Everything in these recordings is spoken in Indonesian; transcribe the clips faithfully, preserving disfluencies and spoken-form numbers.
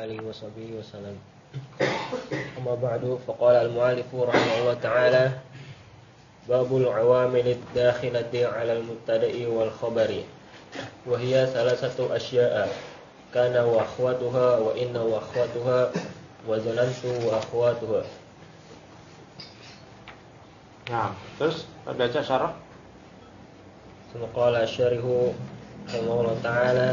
آله وصحبه وسلم. أما بعد فقال المؤلف رحمه الله تعالى: باب العوامل الداخلة على المبتدأ والخبر، وهي ثلاثة أشياء: كان وأخواتها، وإن وأخواتها، وظننت وأخواتها. Nah, terus baca syarah. ثم قال الشارح رحمه الله تعالى: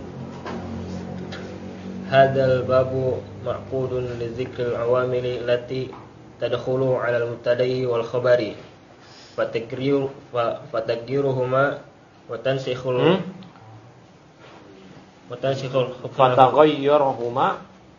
هذا الباب معقود لذكر العوامل التي تدخل على المبتدأ والخبر فتغيير فتغييرهما وتنسخ hmm? وتنسخ الحكم fataghayyuruhuma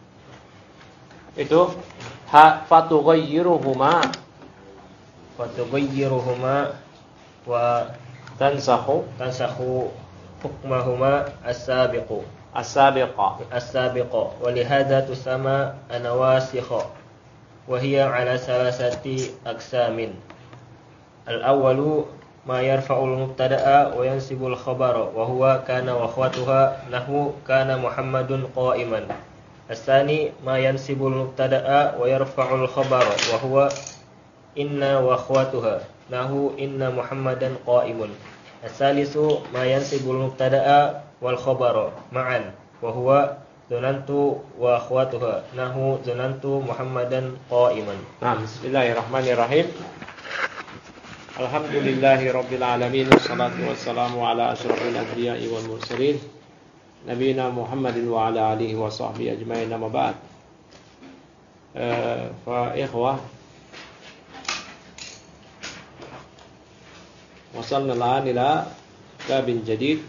itu ha fatughayyuruhuma fatughayyuruhuma wa tansakhu tansakhu hukmahuma as-sabiqu as-sabiqa as-sabiqa wa lihadza tusamma an-nawasikh wa hiya ala salasati aqsamin. Al-awwalu ma yarfa'ul mubtada'a wa yansibul khabara wa huwa kana wa akhwatuha nahwu kana Muhammadun qa'iman. As-tsani ma yansibul mubtada'a wa yarfa'ul khabara wa huwa inna wa akhwatuha nahwu inna Muhammadan qa'imun. As-salisu ma yansibul mubtada'a wal khabara ma'an wa huwa dzanantu wa akhwatuha nahwu dzanantu Muhammadan qa'iman. Nah, bismillahirrahmanirrahim. Alhamdulillahi rabbil alamin, wassalatu wassalamu ala asyrafil anbiya'i wal mursalin nabiyina Muhammadin wa ala alihi wa sahbihi ajma'in, amma ba'd. Uh, fa ikhwah, wasalna al'an ila babin jadid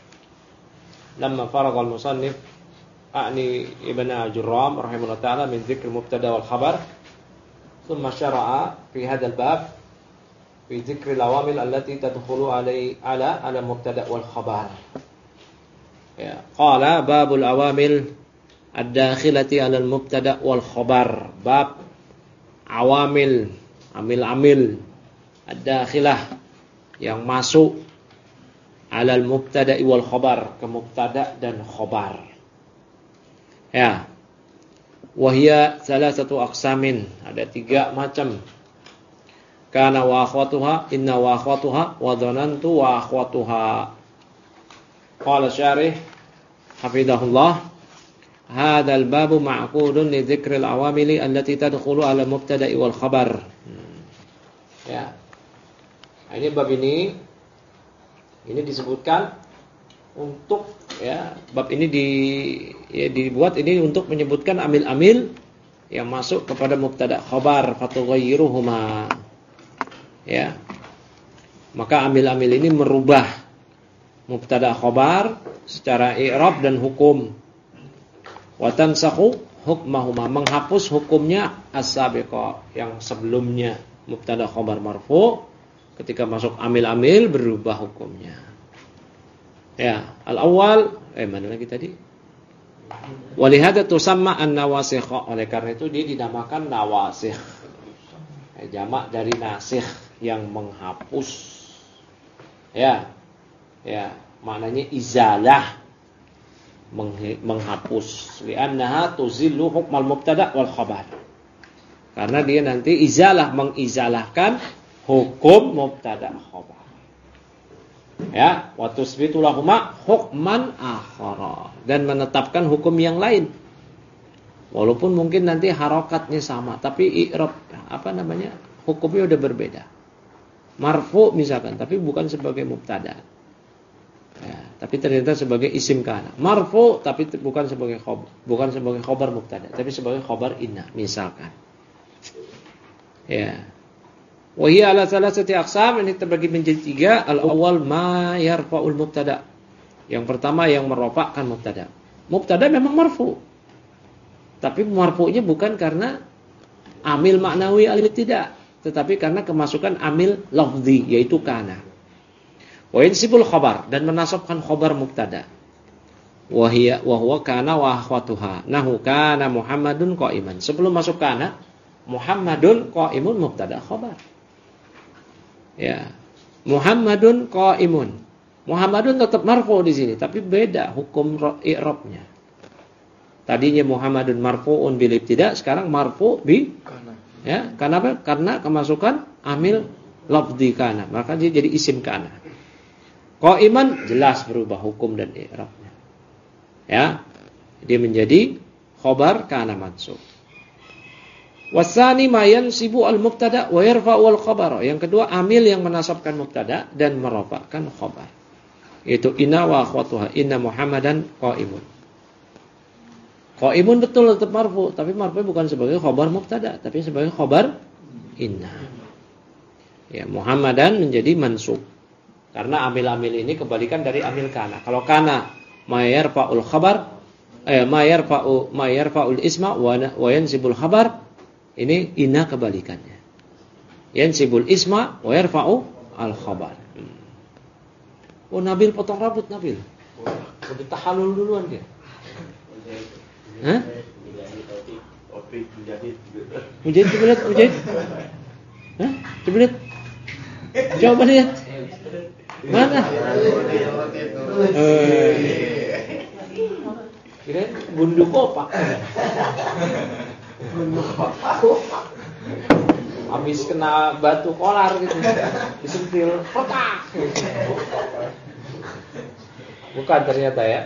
lamma faragha al-musannif a'ni ibn Jurram rahimahullah ta'ala min dzikr mubtada wal khabar thumma syara'a fi hadzal bab fi dzikri al-awamil allati tadkhulu alai ala ala mubtada wal khabar. Ya, qala babul awamil ad-dakhilati ala al-mubtada wal khabar. Bab awamil, amil-amil ad-dakhilah yang masuk ala al-mubtada wal khabar, ke mubtada dan khabar. Ya. Wahia salasatu aqsamin, ada tiga macam. Kana wa akhwatuha, inna wa akhwatuha, wa dhanantu wa akhwatuha. Qala syarih hafizahullah, hadha al-babu ma'qudun li dzikri al-awamili allati tadkhulu ala mubtada'i wal khabar. Ya. Nah, ini bab ini ini disebutkan untuk, ya, bab ini di ya, dibuat ini untuk menyebutkan amil-amil yang masuk kepada mubtada khabar fatughayyuruhuma. Ya. Maka amil-amil ini merubah mubtada khabar secara i'rab dan hukum. Wa tansakhu hukmahuma, menghapus hukumnya as-sabiqa, yang sebelumnya. Mubtada khabar marfu ketika masuk amil-amil berubah hukumnya. Ya, al-awwal eh mana lagi tadi? Walihada tusamma an-nawasikh. Oleh karena itu dia dinamakan nawasikh. Eh, jamak dari nasikh, yang menghapus. Ya. Ya, maknanya izalah, menghapus. Li'annaha tuzillu hukmal mubtada wal khabar. Karena dia nanti izalah, mengizalahkan hukum mubtada khabar. Ya, wa tusbitu lahuma hukman akhara, dan menetapkan hukum yang lain. Walaupun mungkin nanti harokatnya sama, tapi i'rab apa namanya? Hukumnya udah berbeda. Marfu misalkan, tapi bukan sebagai mubtada. Ya, tapi ternyata sebagai isim kana. Marfu tapi bukan sebagai khobar, bukan sebagai khobar mubtada, tapi sebagai khobar inna misalkan. Ya. Wa hiya ala thalathati aqsam, ini terbagi menjadi tiga. Al-awwal ma yarfa'ul mubtada. Yang pertama yang merofakkan mubtada. Mubtada memang marfu. Tapi marfu'nya bukan karena amil maknawi alif, tidak, tetapi karena kemasukan amil lafzi, yaitu kana. Wa yansibul khabar, dan menasabkan khabar mubtada. Wa hiya wa huwa kana wa akhwatuha. Nahu kana Muhammadun qa'iman. Sebelum masuk kana, Muhammadun qa'imun mubtada khabar. Ya. Muhammadun qa'imun. Muhammadun tetap marfu di sini, tapi beda hukum i'rabnya. Tadinya Muhammadun marfu'un bil ibtida, sekarang marfu' bi kana. Ya, karena apa? Karena kemasukan amil lafzi kana, maka dia jadi isim kana. Qa'iman jelas berubah hukum dan i'rabnya. Ya. Dia menjadi khabar kana mansub. Wasani ma yansibu al-mubtada wa yarfa'u al-khabar. Yang kedua, amil yang menasabkan mubtada dan merafa'kan khabar. Yaitu inna wa akhwatuha, inna Muhammadan qa'imun. Qa'imun betul tetap marfu, tapi marfu bukan sebagai khabar mubtada, tapi sebagai khabar inna. Ya, Muhammadan menjadi mansub. Karena amil-amil ini kebalikan dari amil kana. Kalau kana ma yarfa'ul khabar, eh ma yarfa'u ma yarfa'ul isma wa wa yansibul khabar, ini inna kebalikannya. Yansibul isma wa yarfa'u al khabar. Oh, Nabil potong rambut, Nabil. Udah tahallul duluan dia. Hah? Mujahid, coba lihat, Mujahid. Hah? Coba lihat. Coba lihat. Mana? Eh. Kira gundu kopak. Gundu kopak. Habis kena batu kolar gitu, disentil, kotak. Bukan ternyata ya.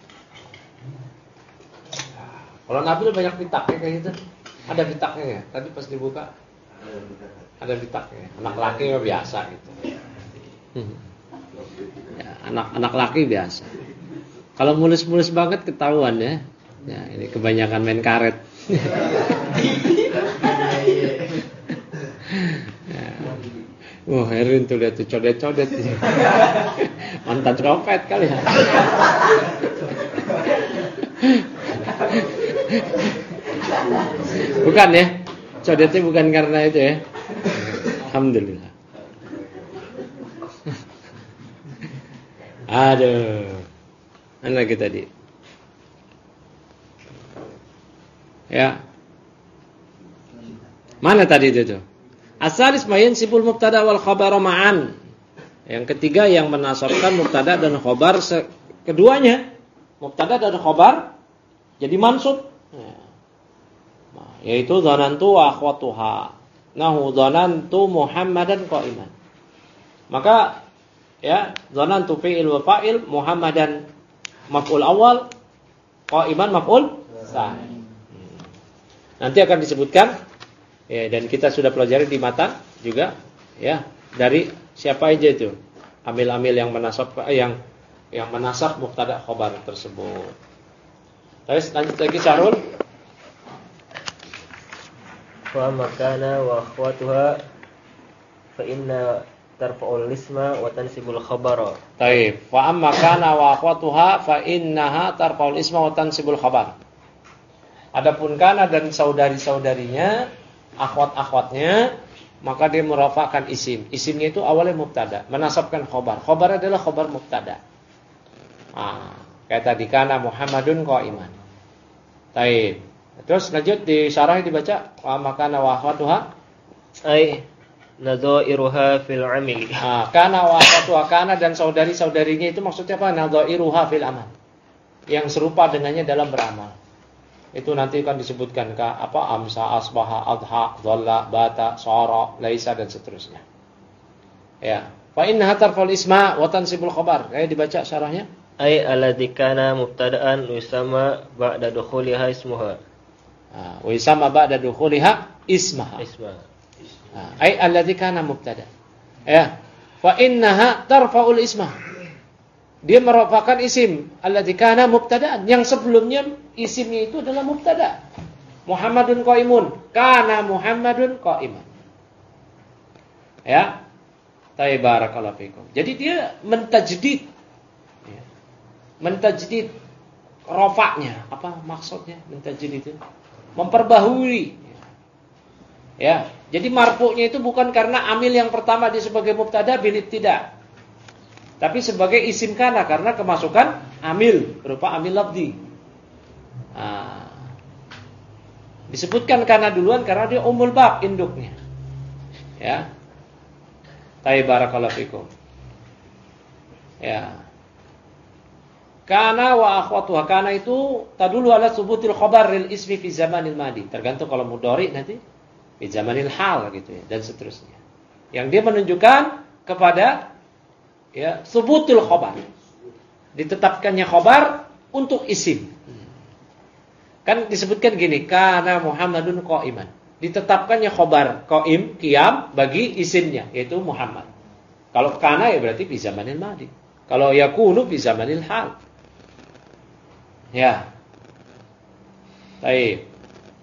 Kalau Nabil banyak pitaknya kayak gitu. Ada pitaknya ya? Tadi pas dibuka ada pitaknya. Anak laki mah biasa gitu. Ya, anak anak laki biasa. Kalau mulus-mulus banget ketahuan ya. Ya, ini kebanyakan main karet. Wah, oh, Erwin tuh lihat tuh codet-codet. Mantan copet kali ya. Bukan ya? Codetnya bukan karena itu ya. Alhamdulillah. Aduh. Mana lagi tadi? Ya. Mana tadi itu tuh? Asalis mayin sibul mubtada wal khabar ma'an. Yang ketiga yang menasabkan mubtada dan khabar keduanya, mubtada dan khabar jadi mansub. Nah, yaitu dhanantu wa akhwatuha. Nahu dhanantu Muhammadan qa'iman. Maka ya, dhanantu fi'il wa fa'il, Muhammadan maf'ul awal, qa'iman maf'ul tsani. Nanti akan disebutkan. Ya, dan kita sudah pelajari di matan juga ya, dari siapa aja itu amil-amil yang menasab yang yang menasab mubtada khabar tersebut. Terus lanjut lagi Syahrul. Wa makana wa akhwatuha fa inna tarfa'ul isma wa tansibul khabara. Baik, fa amma kana wa akhwatuha fa innaha tarfa'ul isma wa tansibul khabar. Adapun kana dan saudari-saudarinya, akhwat-akhwatnya, maka dia merafa'kan isim. Isimnya itu awalnya mubtada, menasabkan khobar. Khobar adalah khobar mubtada. Ah, kayak tadi kana Muhammadun qa'iman. Baik. Terus lanjut di syarah dibaca wa makana wa akhwatuha ay nadhairuha fil amili. Ah, kana wa akhwatuha, kana dan saudari-saudarinya itu maksudnya apa? Nadhairuha fil amal. Yang serupa dengannya dalam beramal. Itu nanti akan disebutkan ke apa amsa, asbaha, adha, dhalla, bata, sara, laisa dan seterusnya. Ya. Fa innaha tarfa'ul isma wa tansibul khabar. Kayak dibaca syarahnya. Ai alladzi kana mubtada'an yusamma ba'da dukhuliha ismuha. Ah, wa yusamma ba'da dukhuliha ismaha. Isma. Ah, ai alladzi kana mubtada. Ya. Fa innaha tarfa'ul isma. Dia merafa'kan isim alladzi kana mubtada'an, yang sebelumnya isimnya itu adalah mubtada. Muhammadun qa'imun, kana Muhammadun qa'iman. Ya. Tayyib barakallahu fikum. Jadi dia mentajdid. Ya. Mentajdid rafa'nya. Apa maksudnya mentajdid itu? Memperbaharui. Ya. Jadi marfu'nya itu bukan karena amil yang pertama dia sebagai mubtada bil ibtida', tapi sebagai isim kana karena kemasukan amil berupa amil lafzi. Nah, disebutkan kana duluan karena dia umul bab induknya. Ya. Tayyib barakallahu fikum. Ya. Kana wa akhwatuha. Kana itu tadulu ala subutil khabar lil ismi fi zamanil madi. Tergantung kalau mudhari nanti fi zamanil hal gitu ya, dan seterusnya. Yang dia menunjukkan kepada ya subutul khabar. Ditetapkannya khabar untuk isim. Kan disebutkan gini, kana Muhammadun qa'iman. Ditetapkannya khabar qaim, qiyam bagi isimnya yaitu Muhammad. Kalau kana ya berarti fi zamanil madi. Kalau yakunu fi zamanil hal. Ya. Baik.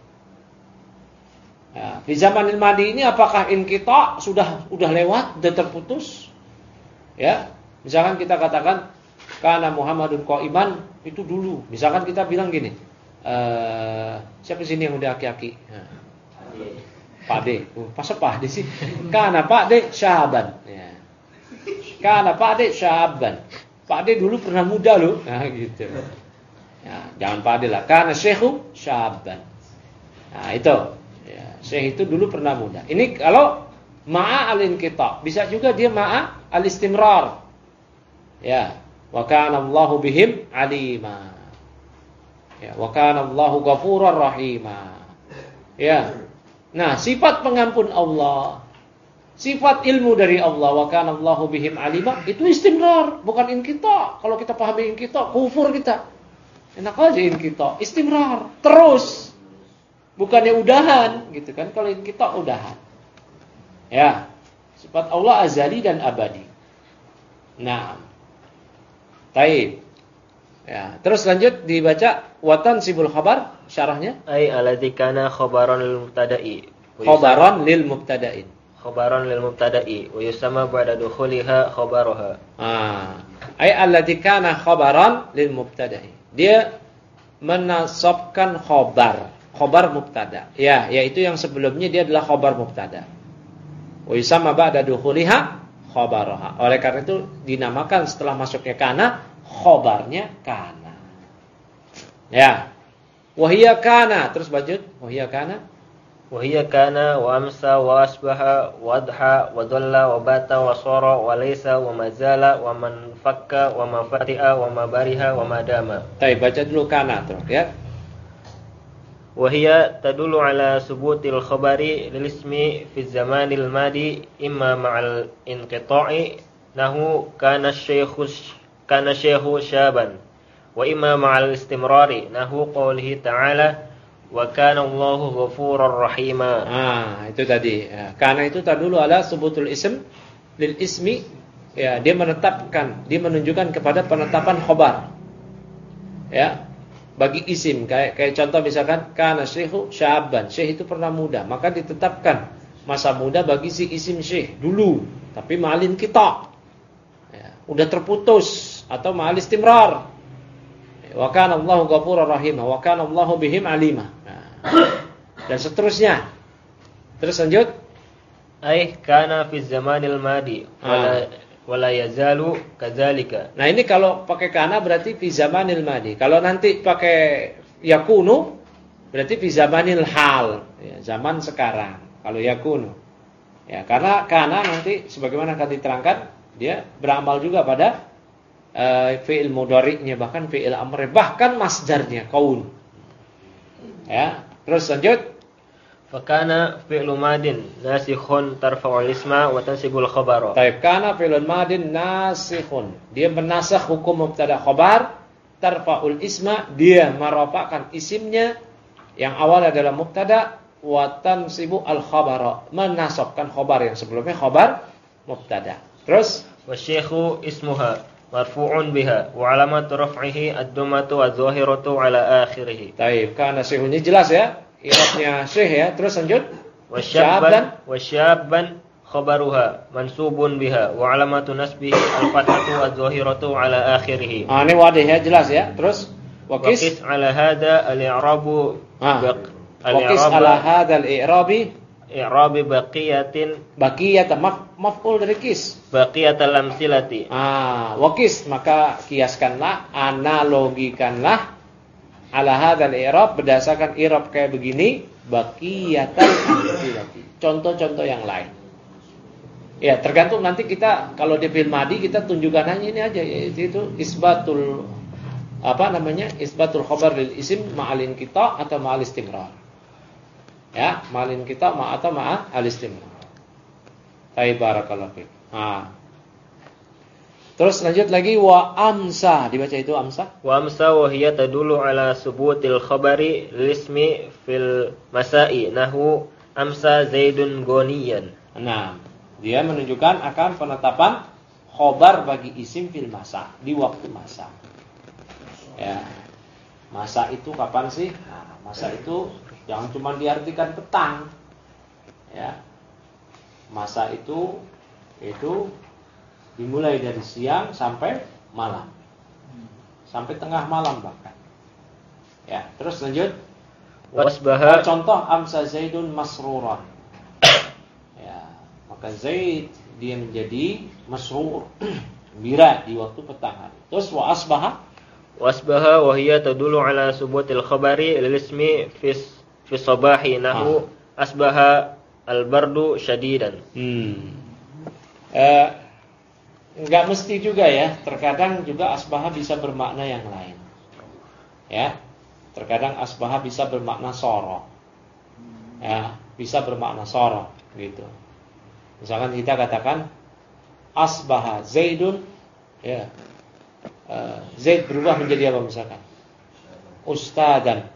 Ya, fi zamanil madi ini apakah inqita sudah sudah lewat, sudah terputus? Ya. Misalkan kita katakan kana Muhammadun qa'iman itu dulu. Misalkan kita bilang gini, uh, siapa sini yang udah aki-aki? Nah. Pak D. Oh, pas Pak D sih. Kana Pak D Syaban. Ya. Kana Pak D Syaban. Pak D dulu pernah muda loh. Nah, gitu. Ya, jangan Pak D lah. Kana Syekhu Syaban. Nah, itu. Ya, Syekh itu dulu pernah muda. Ini kalau ma'a al-inqita, bisa juga dia ma'a al-istimrar. Ya. Wa kana Allahu bihim alima. Ya, wa kana Allahu ghafurar rahima. Ya. Nah, sifat pengampun Allah, sifat ilmu dari Allah, wa kana Allahu bihim alima, itu istimrar, bukan inqita. Kalau kita pahami inqita, kufur kita. Enak aja inqita, istimrar, terus. Bukannya udahan, gitu kan? Kalau inqita udahan. Ya. Sifat Allah azali dan abadi. Nah. Taib. Ya, terus lanjut dibaca watan sibul khabar syarahnya. Ai alladzi kana khabaran lil mubtada'i. Khabaran lil mubtada'in. Khabaran lil mubtada'i wa yusamma ba'da dukhuliha khabaraha. Ah, ai alladzi kana khabaran lil mubtada'i. Dia menasabkan khabar, khabar mubtada. Ya, yaitu yang sebelumnya dia adalah khabar mubtada. Wa yusamma ba'da dukhuliha khabaraha. Oleh karena itu dinamakan setelah masuknya kana khobarnya kana. Ya. Wahia kana. Terus lanjut. Wahia kana. Wahia kana wa amsa wa asbaha wa adha wa dhalla wa bata wa sara wa laysa wa mazala wa man fakka wa ma fati'a wa ma bariha wa ma dama. Baik, baca dulu kana terus ya. Wahia tadulu ala subutil khabari lil ismi fi zamanil madi imma ma'al inqita'i nahu kana syaikhu kana syaikhu syaban wa imma ma'al istimrari nahu qawlihi ta'ala wa kana Allahu ghafurur rahima. Ah, itu tadi. Ya. Kana itu tadulu ala subutul ism lil ismi, ya, dia menetapkan, dia menunjukkan kepada penetapan khabar. Ya. Bagi isim, kayak kayak contoh misalkan kana syaikhu syaban, syekh itu pernah muda, maka ditetapkan masa muda bagi si isim syekh dulu, tapi ma'alin kita. Ya, udah terputus atau ma'al istimrar. Wa kana Allahu ghafurur rahim, wa kana Allahu bihim alima. Nah, dan seterusnya. Terus lanjut. Ai kana fi zamanil madi wala ah. wala yazalu kadzalika. Nah, ini kalau pakai kana berarti fi zamanil madi. Kalau nanti pakai yakunu berarti fi zamanil hal, ya, zaman sekarang. Kalau yakunu. Ya, karena kana nanti sebagaimana akan diterangkan, dia beramal juga pada uh, fi'il mudhari'nya, bahkan fi'il amr, bahkan masdarnya kaun. Ya, terus lanjut. Fakana fi'lu madin nasikhun tarfa'ul isma wa tansibul khabara. Baik, kana fi'lun madin nasikhun. Dia menasakh hukum mubtada khabar, tarfa'ul isma, dia merafa'kan isimnya yang awal adalah mubtada, wa tansibu al khabara, menasabkan khabar yang sebelumnya khabar mubtada. Terus wasyaikhu ismuha marfu'un biha wa alamatu raf'ihi ad-dhammatu adh-dhahiratu ala akhirih. Baik, kana syaikhunya jelas ya. I'rabnya syekh ya. Terus lanjut. Wasyabban wasyabban khabaruha mansubun biha wa alamatu nasbihi al-fathatu adh-dhahiratu ala akhirih. Ah, ini wadih ya, jelas ya. Terus waqis, waqis ala hada al-i'rabu ah. Waqis ala hada al-i'rabi i'rabi baqiyatin baqiyat maf, maf'ul dari qis baqiyatal amsilati. Ah, waqis, maka kiaskanlah, analogikanlah ala hadzal i'rab, berdasarkan i'rab kayak begini, baqiyatal amsilati, contoh-contoh yang lain. Ya, tergantung nanti kita kalau di fi'il madi kita tunjukkan hanya ini aja, yaitu itu isbatul apa namanya? Isbatul khabar lil isim ma'al inqita' atau ma'al istimrar. Ya, ma'al inqita' ma atau ma'al istimrar. Baik, barakallahu fiik. Nah. Terus lanjut lagi wa amsa, dibaca itu amsa. Wa amsa wa hiya tadullu ala subutil khabari lil ismi fil masa'i nahu amsa Zaidun goniyan. Nah, dia menunjukkan akan penetapan khobar bagi isim fil masa di waktu masa. Ya. Masa itu kapan sih? Nah, masa itu jangan cuma diartikan petang. Ya. Masa itu itu dimulai dari siang sampai malam. Sampai tengah malam bahkan. Ya, terus lanjut. Wasbaha contoh amsa Zaidun masruran. Ya, maka Zaid dia menjadi masrur, gembira di waktu petang hari. Terus wa asbaha wasbaha wa hiya tadullu ala subutil khabari lil ismi fi fi sabahi nahu asbaha al-bardu syadidan. Hmm. Eh, enggak mesti juga ya. Terkadang juga asbaha bisa bermakna yang lain. Ya. Terkadang asbaha bisa bermakna soro. Ya, bisa bermakna soro gitu. Misalkan kita katakan asbaha Zaidun, ya. Uh, Zaid berubah menjadi apa misalkan? Ustadan.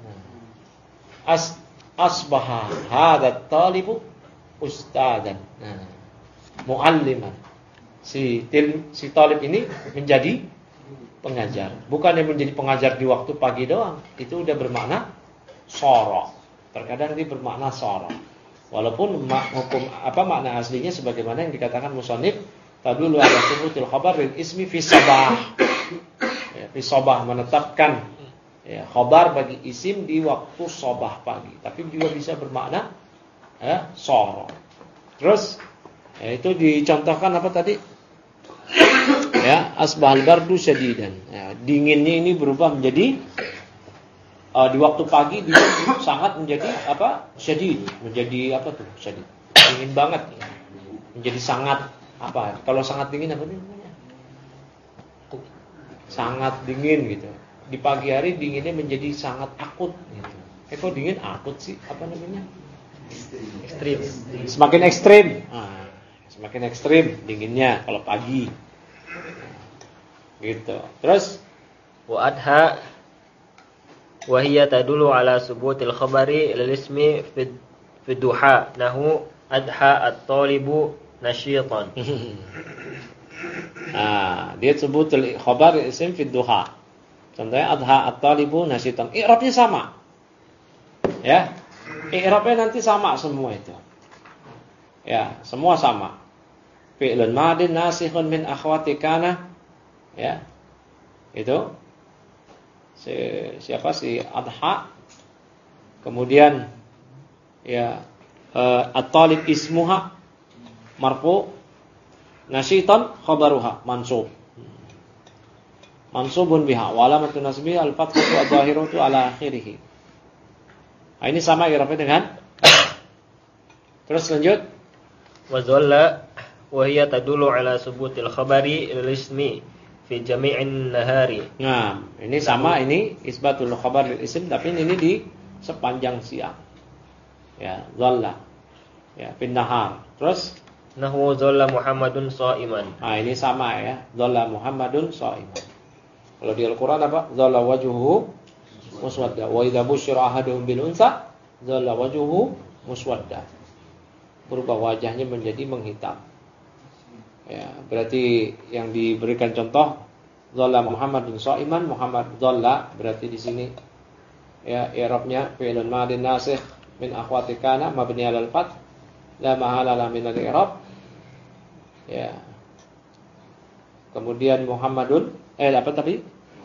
As asbaha hadat talibu ustadan. Nah, mualliman. Si til, si talib ini menjadi pengajar. Bukan yang menjadi pengajar di waktu pagi doang. Itu udah bermakna soro. Terkadang dia bermakna soro. Walaupun mak, hukum apa makna aslinya sebagaimana yang dikatakan musannif tadullu ala subutil khabar lil ismi fi sabah. Ya, fi sabah menetapkan ya, khabar bagi isim di waktu sabah pagi. Tapi juga bisa bermakna ya, soro. Terus ya, itu dicontohkan apa tadi? Ya, asbahal bardu syadidan. Ya, dinginnya ini berubah menjadi uh, di waktu pagi dia sangat menjadi apa? Syadid, menjadi apa tuh? Syadid. Dingin banget. Ya. Menjadi sangat apa? Kalau sangat dingin apa namanya? Sangat dingin gitu. Di pagi hari dinginnya menjadi sangat akut gitu. Eh kok dingin akut sih? Apa namanya? Ekstrim. Semakin ekstrim. Nah, semakin ekstrim dinginnya kalau pagi. Gitu. Terus wa adha wa hiya tadullu ala subutil khabari lil ismi fi fi duha nahu adha at-talibu nasyitan. Nah, dia sebutul khabar isim fi duha. Contohnya adha at-talibu nasyitan. I'rabnya sama. Ya. I'rabnya nanti sama semua itu. Ya, semua sama. Fi'lun madin nasikhun min akhwati kana. Ya. Itu si, siapa si adha. Kemudian ya uh, at-talib ismuha marfu, nasyitan khabaruha mansub. Mansubun biha wa alamatu nasbihi al-fathatu adh-dhahiratu ala akhirih. Nah, ini sama i'rabnya dengan terus lanjut wa dhalla wa hiya tadullu ala subutil khabari lil ismi fi jami'in nahari. Nah, ini sama ini isbatul khabar lil ism tapi ini di sepanjang siang. Ya, dhalla. Ya, fin nahar. Terus nahu dhalla Muhammadun sha'iman. Nah, ini sama ya. Dhalla Muhammadun sha'iman. Kalau di Al-Qur'an apa? Dhalla wajhuhu muswadda. Wa idza busyira ahaduhum bil unsa dhalla wajhuhu muswadda. Berubah wajahnya menjadi menghitam. Ya, berarti yang diberikan contoh dhalla Muhammadun sha'iman, Muhammad dhalla berarti di sini ya i'rabnya fi'lun madin nasikh min akhwati kana mabni 'alal fath la mahala la min al-i'rab. Ya. Kemudian Muhammadun eh apa tadi?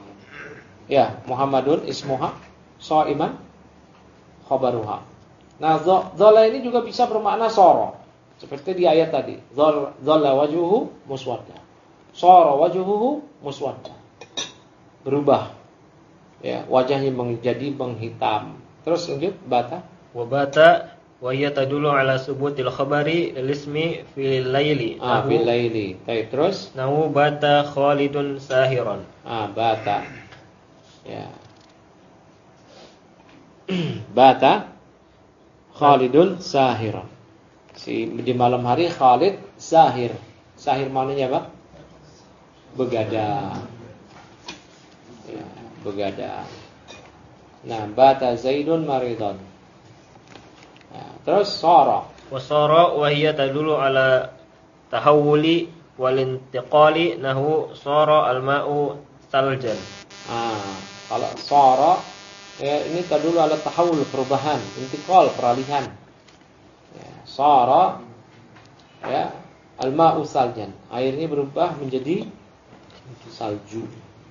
Ya, Muhammadun ismuha sha'iman khabaruha. Nah, dhalla ini juga bisa bermakna soro. Seperti di ayat tadi, dhalla wajhuhu muswadda. Sara wajhuhu muswadda. Berubah. Ya, wajahnya menjadi menghitam. Terus lanjut bata. Wa bata wa hiya tadullu ala subutil khabari lil ismi fil laili. Ah, fil laili. Baik, terus nahu bata Khalidun sahiran. Ah, bata. Ya. Bata Khalidun sahiran. Si di malam hari Khalid sahir. Sahir maknanya apa? Begadang. Ya, begadang. Nah, bata Zaidun maridun. Nah, terus sara. Wa sara wa hiya tadullu ala tahawuli wal intiqali nahu sara al-ma'u saljan. Ah, kalau sara ya, ini tadullu ala tahawul, perubahan, intiqal, peralihan. Ya, sara ya, al-ma'u saljan. Airnya berubah menjadi salju.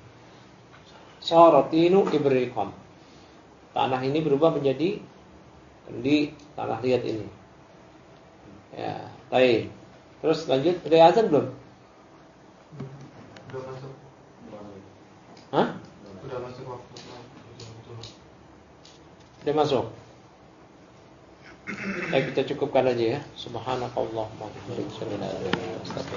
Saratinu ibriqam. Tanah ini berubah menjadi kendi, tanah liat ini. Ya, baik. Terus lanjut, udah azan belum? Udah masuk. Hah? Udah masuk waktu. Udah masuk. Baik, kita cukupkan aja ya. Subhanakallahumma wa bihamdika, asyhadu an la ilaha illa anta, astaghfiruka